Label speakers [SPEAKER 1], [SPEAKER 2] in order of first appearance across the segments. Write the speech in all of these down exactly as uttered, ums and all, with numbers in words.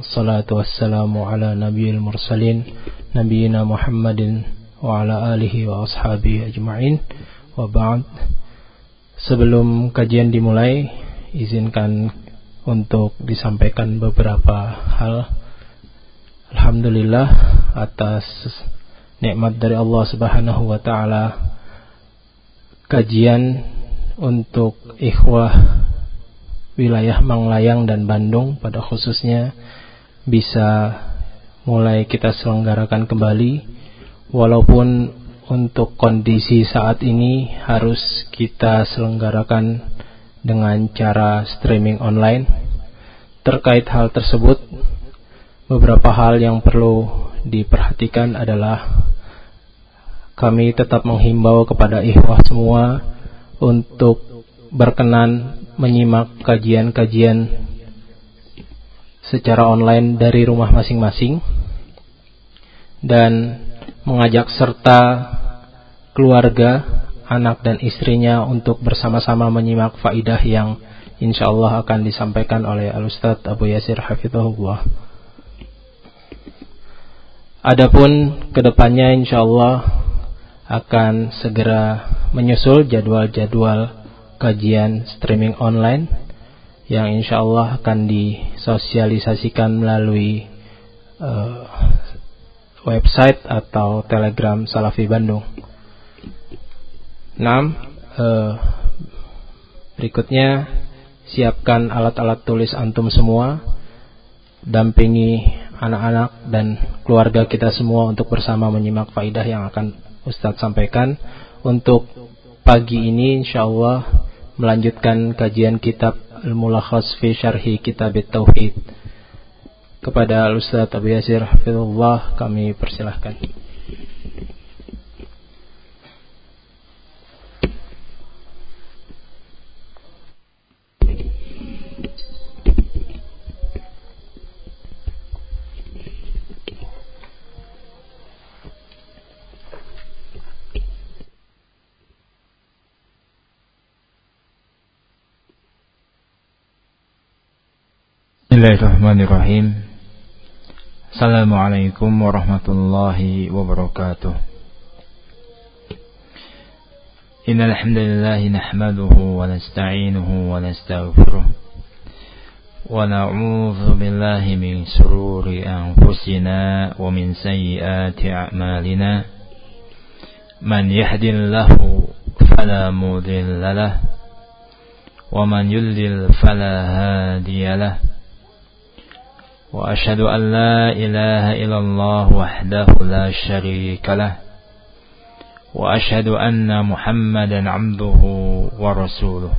[SPEAKER 1] Wassalatu wassalamu ala nabiyil mursalin Nabiyina Muhammadin wa ala alihi wa ashabihi ajma'in. Wa ba'd. Sebelum kajian dimulai, izinkan untuk disampaikan beberapa hal. Alhamdulillah atas nikmat dari Allah Subhanahu wa taala, kajian untuk ikhwah wilayah Manglayang dan Bandung pada khususnya bisa mulai kita selenggarakan kembali, walaupun untuk kondisi saat ini harus kita selenggarakan dengan cara streaming online. Terkait hal tersebut, beberapa hal yang perlu diperhatikan adalah kami tetap menghimbau kepada ikhwah semua untuk berkenan menyimak kajian-kajian secara online dari rumah masing-masing dan mengajak serta keluarga, anak dan istrinya untuk bersama-sama menyimak faidah yang insyaallah akan disampaikan oleh Al-Ustadz Abu Yasir Hafizahullah. Adapun kedepannya insyaallah akan segera menyusul jadwal-jadwal kajian streaming online yang insyaallah akan disosialisasikan melalui uh, website atau Telegram Salafi Bandung. enam. Uh, berikutnya, siapkan alat-alat tulis antum semua, dampingi anak-anak dan keluarga kita semua untuk bersama menyimak faidah yang akan Ustadz sampaikan. Untuk pagi ini insyaallah melanjutkan kajian kitab Al-Mulakhas fi Syarhi Kitab Tauhid. Kepada Al-Ustadz Abu Yasir Hafizullah kami persilahkan.
[SPEAKER 2] Bismillahirrahmanirrahim. Assalamualaikum warahmatullahi wabarakatuh. Innal hamdalillah nahmaduhu wa nasta'inuhu wa nastaghfiruh wa na'udzu billahi min shururi anfusina wa min sayyiati a'malina. Man yahdihillahu fala mudilla lahu wa man yudlil fala hadiya lahu. وأشهد أن لا إله إلا الله وحده لا شريك له وأشهد أن محمدا عبده ورسوله.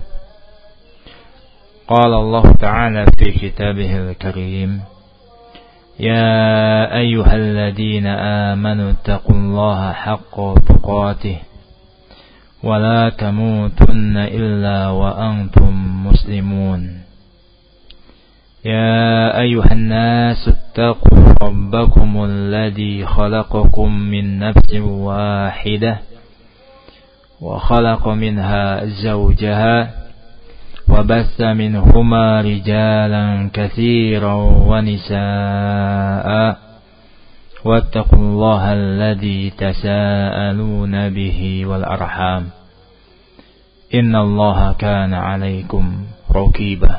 [SPEAKER 2] قال الله تعالى في كتابه الكريم: يا أيها الذين آمنوا اتقوا الله حق تقاته ولا تموتن إلا وأنتم مسلمون. يا أيها الناس اتقوا ربكم الذي خلقكم من نفس واحدة وخلق منها زوجها وبث منهما رجالا كثيرا ونساء واتقوا الله الذي تساءلون به والأرحام إن الله كان عليكم رقيبا.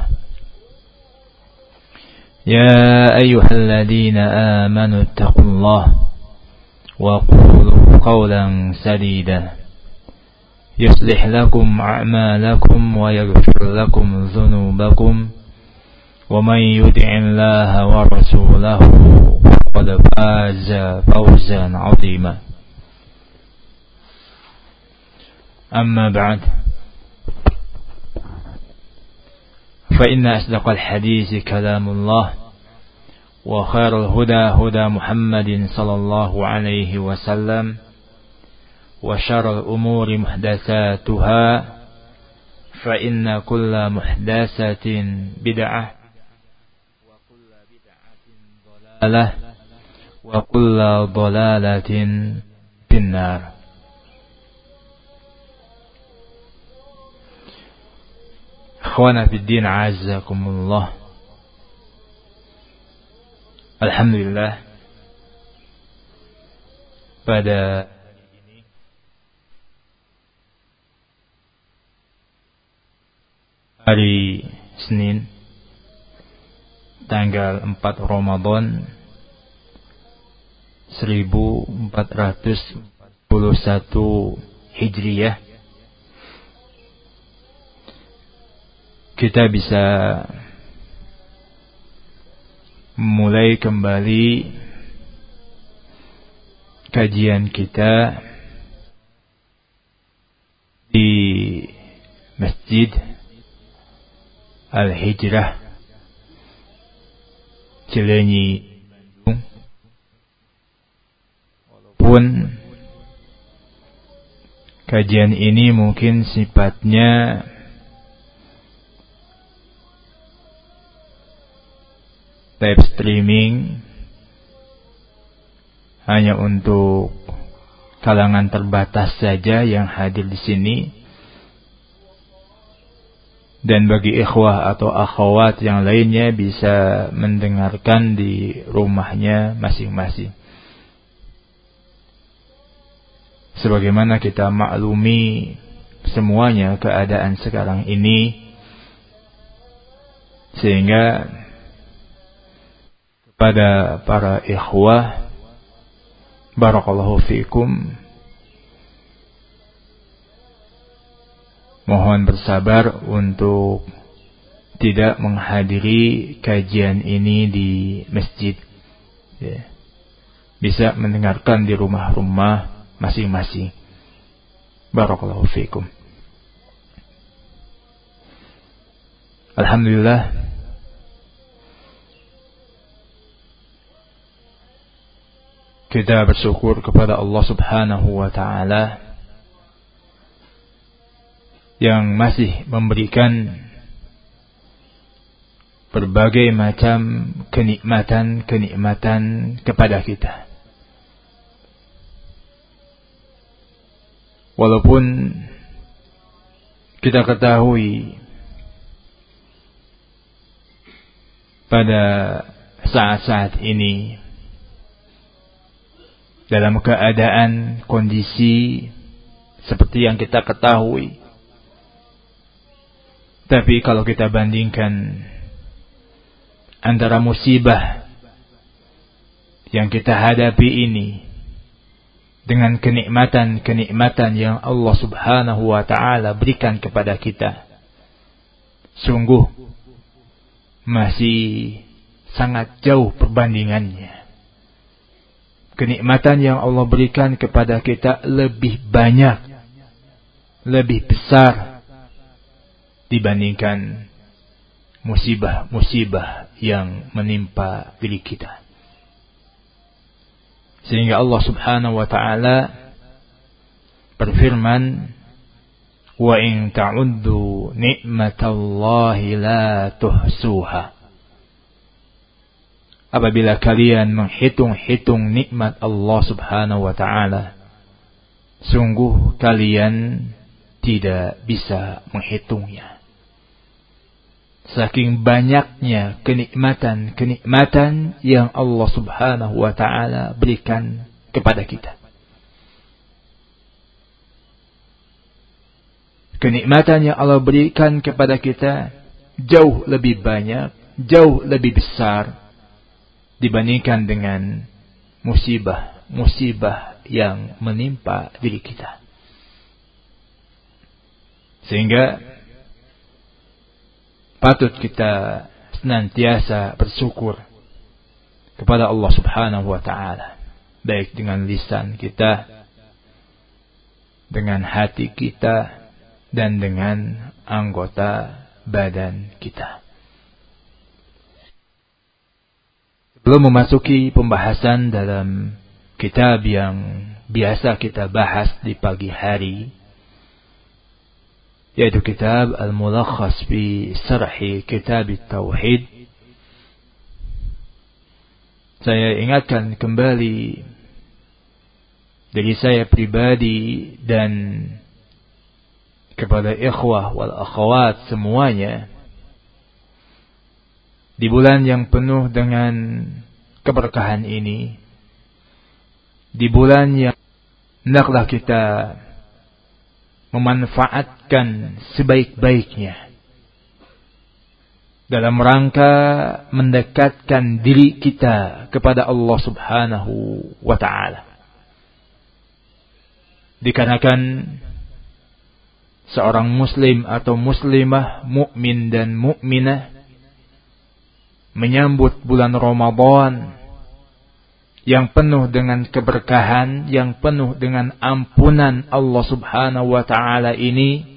[SPEAKER 2] يا أيها الذين آمنوا اتقوا الله وقولوا قولا سديدا يصلح لكم أعمالكم ويغفر لكم ذنوبكم ومن يطع الله ورسوله فقد فاز فوزا عظيما. أما بعد، فإن أصدق الحديث كلام الله وخير الهدى هدى محمد صلى الله عليه وسلم وشر الأمور محدثاتها فإن كل محدثة بدعة وكل بدعة ضلالة وكل ضلالة في النار. Ikhwana fiddin, azzakumullah. Alhamdulillah, pada hari Senin tanggal empat Ramadan seribu empat ratus empat puluh satu Hijriyah, kita bisa mulai kembali kajian kita di Masjid Al-Hijrah Cilenyi, Bandung. Walaupun kajian ini mungkin sifatnya live streaming, hanya untuk kalangan terbatas saja yang hadir di sini, dan bagi ikhwah atau akhwat yang lainnya bisa mendengarkan di rumahnya masing-masing. Sebagaimana kita maklumi semuanya keadaan sekarang ini, sehingga pada para ikhwah, barakallahu fikum, mohon bersabar untuk tidak menghadiri kajian ini di masjid, ya. Bisa mendengarkan di rumah-rumah masing-masing. Barakallahu fikum. Alhamdulillah, kita bersyukur kepada Allah Subhanahu wa Ta'ala yang masih memberikan berbagai macam kenikmatan-kenikmatan kepada kita. Walaupun kita ketahui pada saat-saat ini dalam keadaan kondisi seperti yang kita ketahui, tapi kalau kita bandingkan antara musibah yang kita hadapi ini dengan kenikmatan-kenikmatan yang Allah Subhanahu wa Ta'ala berikan kepada kita, sungguh masih sangat jauh perbandingannya. Kenikmatan yang Allah berikan kepada kita lebih banyak, lebih besar dibandingkan musibah-musibah yang menimpa diri kita. Sehingga Allah Subhanahu wa Ta'ala berfirman, "Wa in ta'uddu ni'matallahi la tuhsuha." Apabila kalian menghitung-hitung nikmat Allah Subhanahu wa Ta'ala, sungguh kalian tidak bisa menghitungnya. Saking banyaknya kenikmatan-kenikmatan yang Allah Subhanahu wa Ta'ala berikan kepada kita. Kenikmatan yang Allah berikan kepada kita jauh lebih banyak, jauh lebih besar dibandingkan dengan musibah-musibah yang menimpa diri kita. Sehingga patut kita senantiasa bersyukur kepada Allah Subhanahu wa Ta'ala, baik dengan lisan kita, dengan hati kita, dan dengan anggota badan kita. Sebelum memasuki pembahasan dalam kitab yang biasa kita bahas di pagi hari, yaitu kitab Al-Mulakhas fi Syarhi Kitab Tauhid, saya ingatkan kembali dari saya pribadi dan kepada ikhwah wal akhwat semuanya, di bulan yang penuh dengan keberkahan ini, di bulan yang hendaklah kita memanfaatkan sebaik-baiknya dalam rangka mendekatkan diri kita kepada Allah Subhanahu wa ta'ala. Dikarenakan seorang muslim atau muslimah, mukmin dan mukminah menyambut bulan Ramadan yang penuh dengan keberkahan, yang penuh dengan ampunan Allah Subhanahu wa ta'ala ini,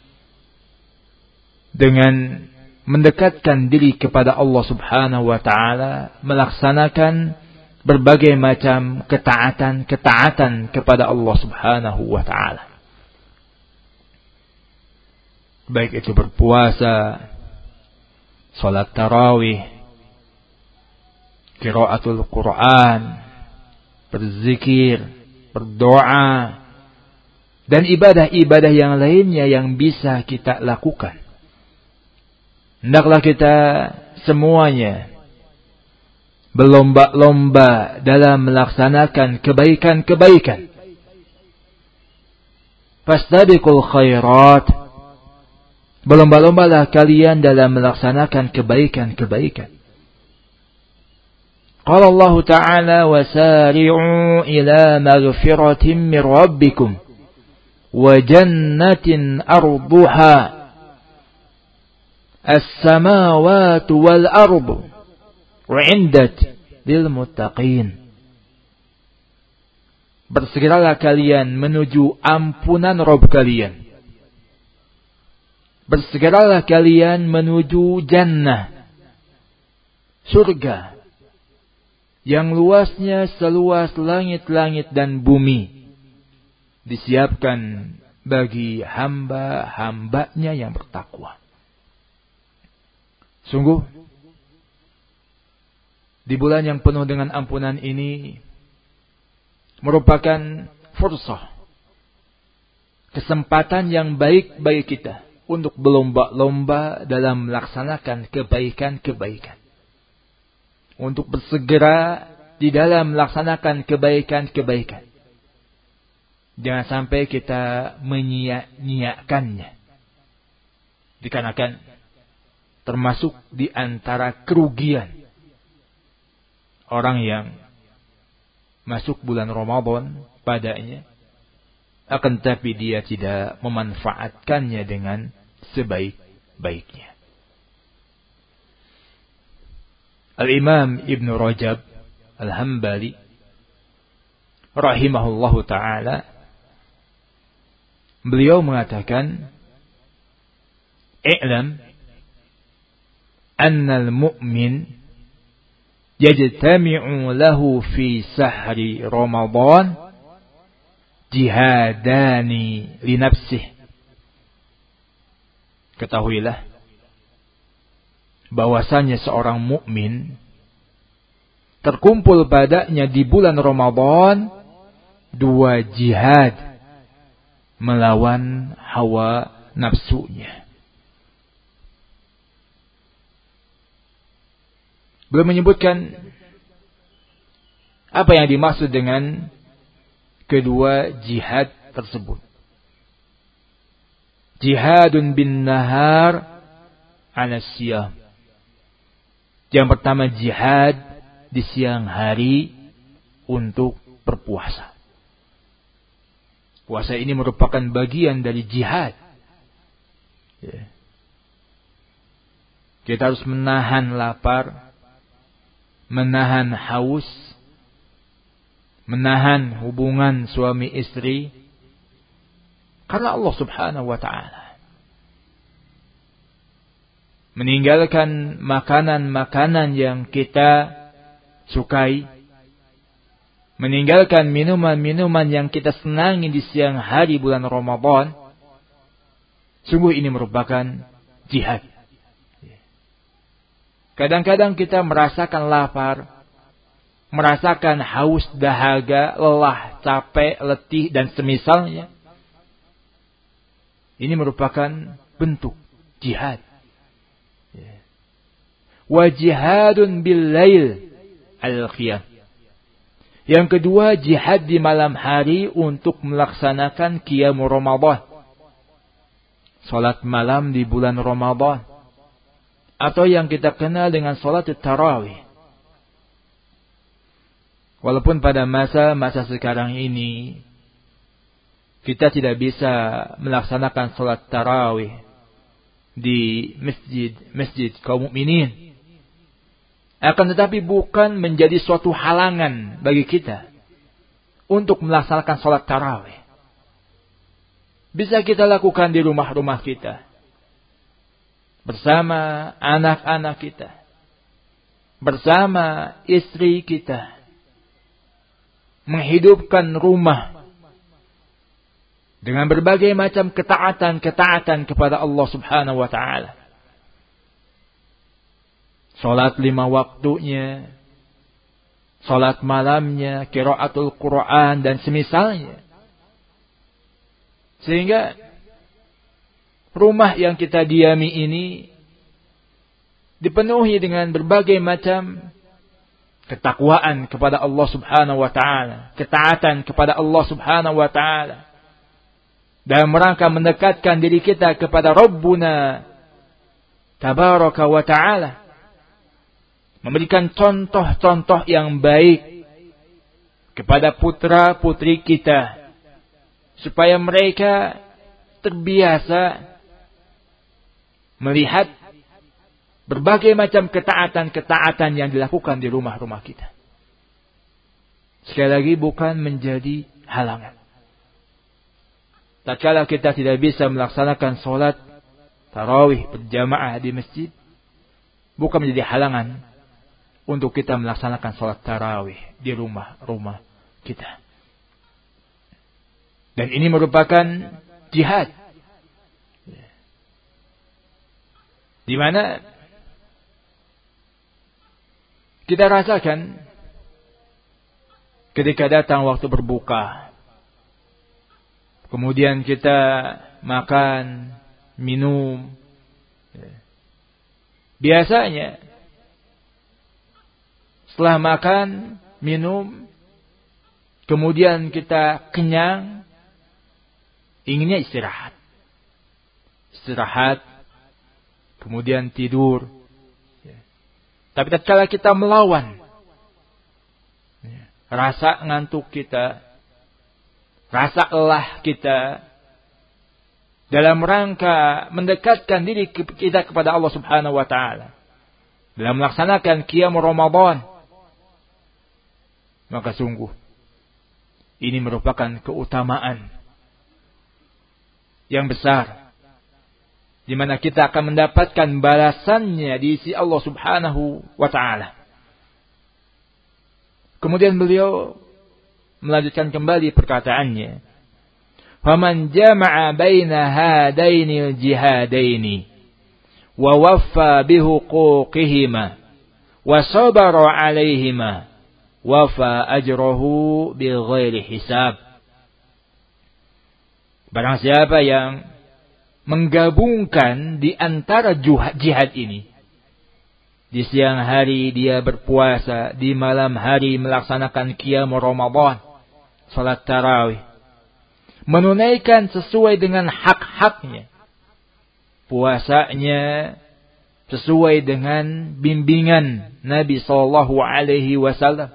[SPEAKER 2] dengan mendekatkan diri kepada Allah Subhanahu wa ta'ala, melaksanakan berbagai macam ketaatan-ketaatan kepada Allah Subhanahu wa ta'ala. Baik itu berpuasa, salat tarawih, qiraatul Quran, berzikir, berdoa, dan ibadah-ibadah yang lainnya yang bisa kita lakukan. Hendaklah kita semuanya berlomba-lomba dalam melaksanakan kebaikan-kebaikan. Fastabiqul khairat. Berlomba-lombalah kalian dalam melaksanakan kebaikan-kebaikan. Qala Allah Ta'ala wasari'u ila maghfiratin min rabbikum wa jannatin arduha as-samawati wal ardu u'iddat lil muttaqin. Bersegeralah kalian menuju ampunan Rabb kalian. Bersegeralah kalian menuju jannah, surga yang luasnya seluas langit-langit dan bumi, disiapkan bagi hamba-hambanya yang bertakwa. Sungguh, di bulan yang penuh dengan ampunan ini merupakan fursah, kesempatan yang baik bagi kita untuk berlomba-lomba dalam melaksanakan kebaikan-kebaikan. Untuk bersegera di dalam melaksanakan kebaikan-kebaikan. Jangan sampai kita menyia-nyiakannya. Dikarenakan termasuk di antara kerugian orang yang masuk bulan Ramadan padanya, akan tetapi dia tidak memanfaatkannya dengan sebaik-baiknya. Al-Imam Ibn Rajab Al-Hambali rahimahullahu ta'ala, beliau mengatakan, i'lam anna al-mu'min yajtami'u lahu fi sahri Ramadan jihadani li nafsih. Ketahuilah bahwasanya seorang mukmin terkumpul padanya di bulan Ramadan dua jihad melawan hawa nafsunya. Belum menyebutkan apa yang dimaksud dengan kedua jihad tersebut. Jihadun bin nahar ala siyam. Yang pertama jihad di siang hari untuk berpuasa. Puasa ini merupakan bagian dari jihad. Ya. Kita harus menahan lapar, menahan haus, menahan hubungan suami istri karena Allah Subhanahu wa ta'ala. Meninggalkan makanan-makanan yang kita sukai, meninggalkan minuman-minuman yang kita senangi di siang hari bulan Ramadan, sungguh ini merupakan jihad. Kadang-kadang kita merasakan lapar, merasakan haus, dahaga, lelah, capek, letih, dan semisalnya. Ini merupakan bentuk jihad. Wa jihadun bil lail al-qiyam. Yang kedua, jihad di malam hari untuk melaksanakan qiyam Ramadan. Salat malam di bulan Ramadan. Atau yang kita kenal dengan salat tarawih. Walaupun pada masa-masa sekarang ini kita tidak bisa melaksanakan salat tarawih di masjid-masjid kaum mukminin. Akan tetapi bukan menjadi suatu halangan bagi kita untuk melaksanakan salat tarawih. Bisa kita lakukan di rumah-rumah kita. Bersama anak-anak kita. Bersama istri kita. Menghidupkan rumah. Dengan berbagai macam ketaatan-ketaatan kepada Allah subhanahu wa ta'ala. Salat lima waktunya, salat malamnya, qiraatul Quran dan semisalnya. Sehingga rumah yang kita diami ini dipenuhi dengan berbagai macam ketakwaan kepada Allah Subhanahu wa taala, ketaatan kepada Allah Subhanahu wa taala. Dalam rangka mendekatkan diri kita kepada Rabbuna Tabaraka wa taala. Memberikan contoh-contoh yang baik kepada putra-putri kita. Supaya mereka terbiasa melihat berbagai macam ketaatan-ketaatan yang dilakukan di rumah-rumah kita. Sekali lagi bukan menjadi halangan. Tatkala kita tidak bisa melaksanakan sholat tarawih berjamaah di masjid, bukan menjadi halangan untuk kita melaksanakan sholat tarawih di rumah-rumah kita. Dan ini merupakan jihad. Di mana kita rasakan ketika datang waktu berbuka. Kemudian kita makan, minum. Biasanya setelah makan, minum, kemudian kita kenyang, inginnya istirahat. Istirahat, kemudian tidur. Tapi tatkala kita melawan rasa ngantuk kita, rasa lelah kita, dalam rangka mendekatkan diri kita kepada Allah Subhanahu wa taala, dalam melaksanakan qiyam Ramadan, maka sungguh ini merupakan keutamaan yang besar, di mana kita akan mendapatkan balasannya di sisi Allah Subhanahu wa taala. Kemudian beliau melanjutkan kembali perkataannya, "Faman jama'a baina hadaini al-jihadaini wa waffa bihuquqihima wa sabara 'alaihima wafa ajrahu bighairi hisab." Barang siapa yang menggabungkan di antara jihad ini, di siang hari dia berpuasa, di malam hari melaksanakan qiyam Ramadan, salat tarawih, menunaikan sesuai dengan hak-haknya, puasanya sesuai dengan bimbingan Nabi sallallahu alaihi wasallam.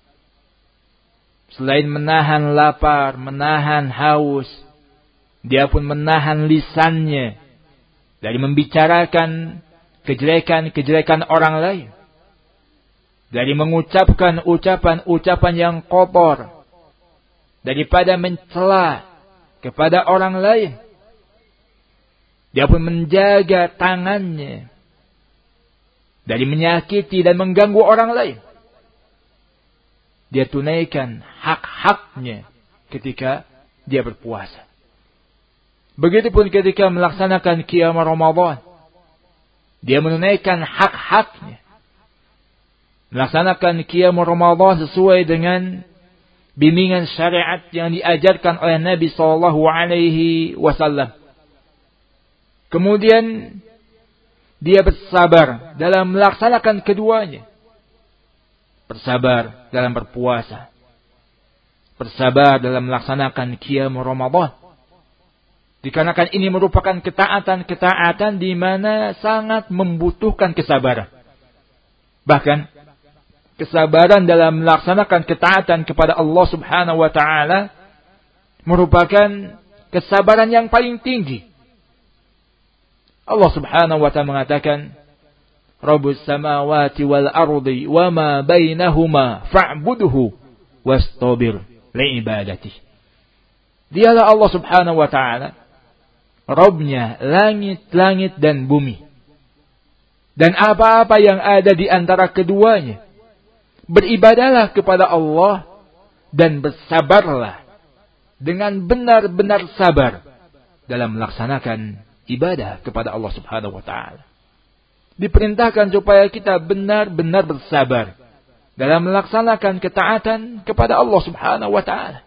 [SPEAKER 2] Selain menahan lapar, menahan haus, dia pun menahan lisannya dari membicarakan kejelekan-kejelekan orang lain, dari mengucapkan ucapan-ucapan yang kotor, daripada mencela kepada orang lain. Dia pun menjaga tangannya dari menyakiti dan mengganggu orang lain. Dia tunaikan hak-haknya ketika dia berpuasa. Begitupun ketika melaksanakan qiyam Ramadan, dia menunaikan hak-haknya. Melaksanakan qiyam Ramadan sesuai dengan bimbingan syariat yang diajarkan oleh Nabi sallallahu alaihi wasallam. Kemudian dia bersabar dalam melaksanakan keduanya. bersabar dalam berpuasa, bersabar dalam melaksanakan qiyam Ramadan. Dikarenakan ini merupakan ketaatan-ketaatan di mana sangat membutuhkan kesabaran. Bahkan kesabaran dalam melaksanakan ketaatan kepada Allah Subhanahu wa taala merupakan kesabaran yang paling tinggi. Allah Subhanahu wa taala mengatakan, Rabbus samawati wal ardi wa ma bainahuma fa'budhu wastabir li'ibadati. Dialah Allah Subhanahu wa taala, Rabbnya langit-langit dan bumi, dan apa-apa yang ada di antara keduanya. Beribadahlah kepada Allah dan bersabarlah dengan benar-benar sabar dalam melaksanakan ibadah kepada Allah Subhanahu wa taala. Diperintahkan supaya kita benar-benar bersabar dalam melaksanakan ketaatan kepada Allah Subhanahu wa taala.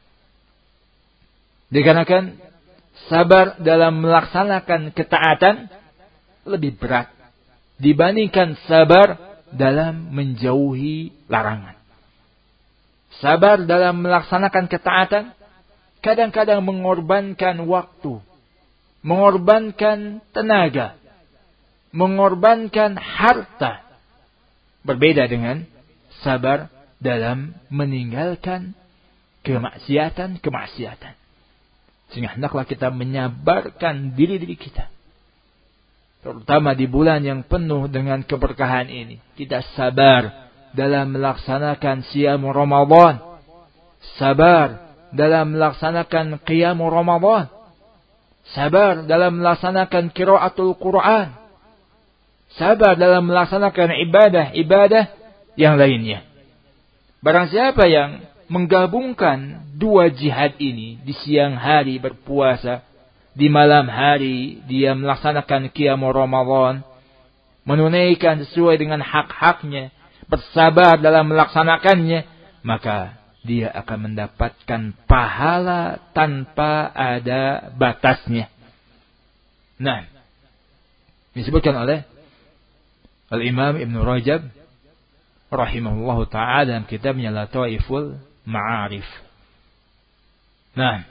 [SPEAKER 2] Dikarenakan sabar dalam melaksanakan ketaatan lebih berat dibandingkan sabar dalam menjauhi larangan. Sabar dalam melaksanakan ketaatan kadang-kadang mengorbankan waktu, mengorbankan tenaga, mengorbankan harta. Berbeda dengan sabar dalam meninggalkan kemaksiatan-kemaksiatan. Sehingga hendaklah kita menyabarkan diri-diri kita. Terutama di bulan yang penuh dengan keberkahan ini. Kita sabar dalam melaksanakan siyam Ramadan. Sabar dalam melaksanakan qiyam Ramadan. Sabar dalam melaksanakan qiraatul Quran. Sabar dalam melaksanakan ibadah-ibadah yang lainnya. Barang siapa yang menggabungkan dua jihad ini, di siang hari berpuasa, di malam hari dia melaksanakan qiyam Ramadan, menunaikan sesuai dengan hak-haknya, bersabar dalam melaksanakannya, maka dia akan mendapatkan pahala tanpa ada batasnya. Nah, disebutkan oleh Al-Imam Ibn Rajab rahimahullahu ta'ala dalam kitabnya Lataiful Ma'arif. Nah,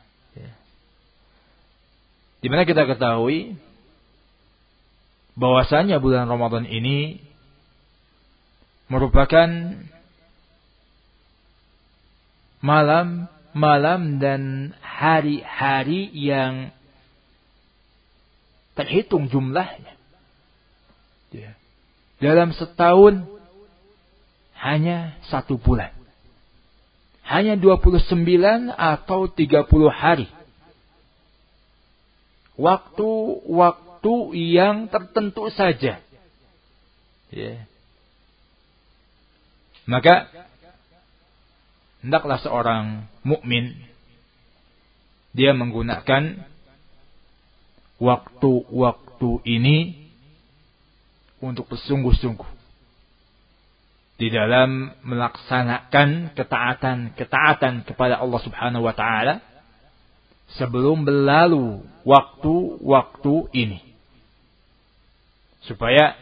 [SPEAKER 2] di mana kita ketahui bahwasanya bulan Ramadan ini merupakan malam-malam dan hari-hari yang terhitung jumlahnya. Dalam setahun hanya satu bulan. Hanya dua puluh sembilan atau tiga puluh hari. Waktu-waktu yang tertentu saja. Ya. Maka hendaklah seorang mukmin dia menggunakan waktu-waktu ini untuk bersungguh-sungguh di dalam melaksanakan ketaatan-ketaatan kepada Allah Subhanahu wa taala sebelum berlalu waktu-waktu ini, supaya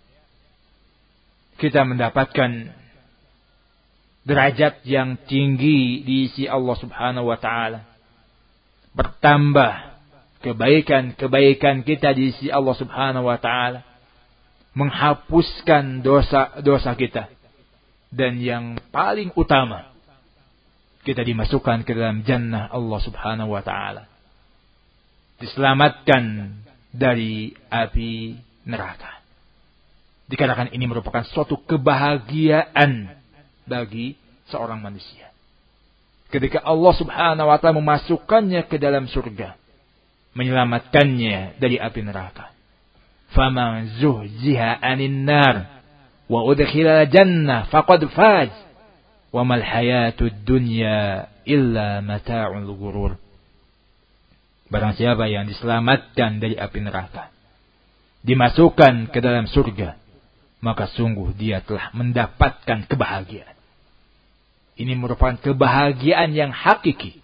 [SPEAKER 2] kita mendapatkan derajat yang tinggi di sisi Allah Subhanahu wa taala, bertambah kebaikan-kebaikan kita di sisi Allah Subhanahu wa taala, menghapuskan dosa-dosa kita, dan yang paling utama, kita dimasukkan ke dalam jannah Allah Subhanahu wa taala, diselamatkan dari api neraka. Dikatakan ini merupakan suatu kebahagiaan bagi seorang manusia ketika Allah Subhanahu wa taala memasukkannya ke dalam surga, menyelamatkannya dari api neraka. Faman zuhziha 'anil nar wa udkhila jannah faqad faz wa mal hayatud dunya illa mata'ul ghurur. Barang siapa yang diselamatkan dari api neraka, dimasukkan ke dalam surga, maka sungguh dia telah mendapatkan kebahagiaan. Ini merupakan kebahagiaan yang hakiki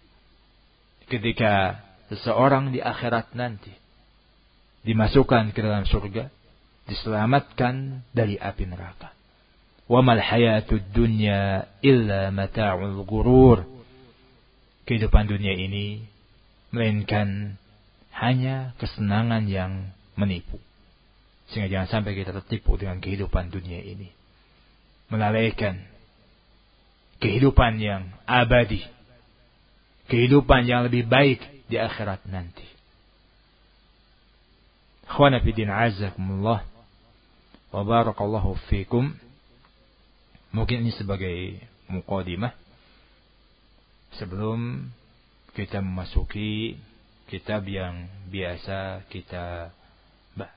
[SPEAKER 2] ketika seseorang di akhirat nanti dimasukkan ke dalam surga, diselamatkan dari api neraka. Wa mal hayatud dunya illa mata'ul ghurur. Kehidupan dunia ini melainkan hanya kesenangan yang menipu. Sehingga jangan sampai kita tertipu dengan kehidupan dunia ini. Melalaikan kehidupan yang abadi. Kehidupan yang lebih baik di akhirat nanti. Akhwana fi din azakumullah. Wa barakallahu fikum. Mungkin ini sebagai muqaddimah sebelum kita memasuki kitab yang biasa kita bahas.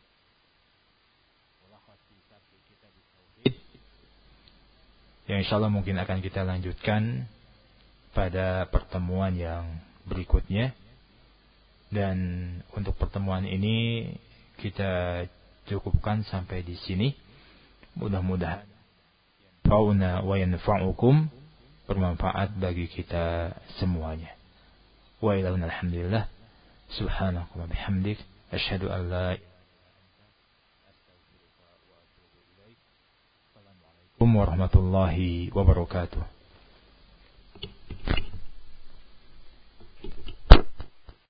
[SPEAKER 2] Yang insyaallah mungkin akan kita lanjutkan pada pertemuan yang berikutnya. Dan untuk pertemuan ini kita cukupkan sampai di sini. Mudah-mudahan fauna wa yanfa'ukum, bermanfaat bagi kita semuanya. Wa ilahuna alhamdulillah. Subhanallahi wa bihamdik, asyhadu an la ilaha illa anta, astaghfiruka wa atubu ilaik. Assalamualaikum warahmatullahi wabarakatuh.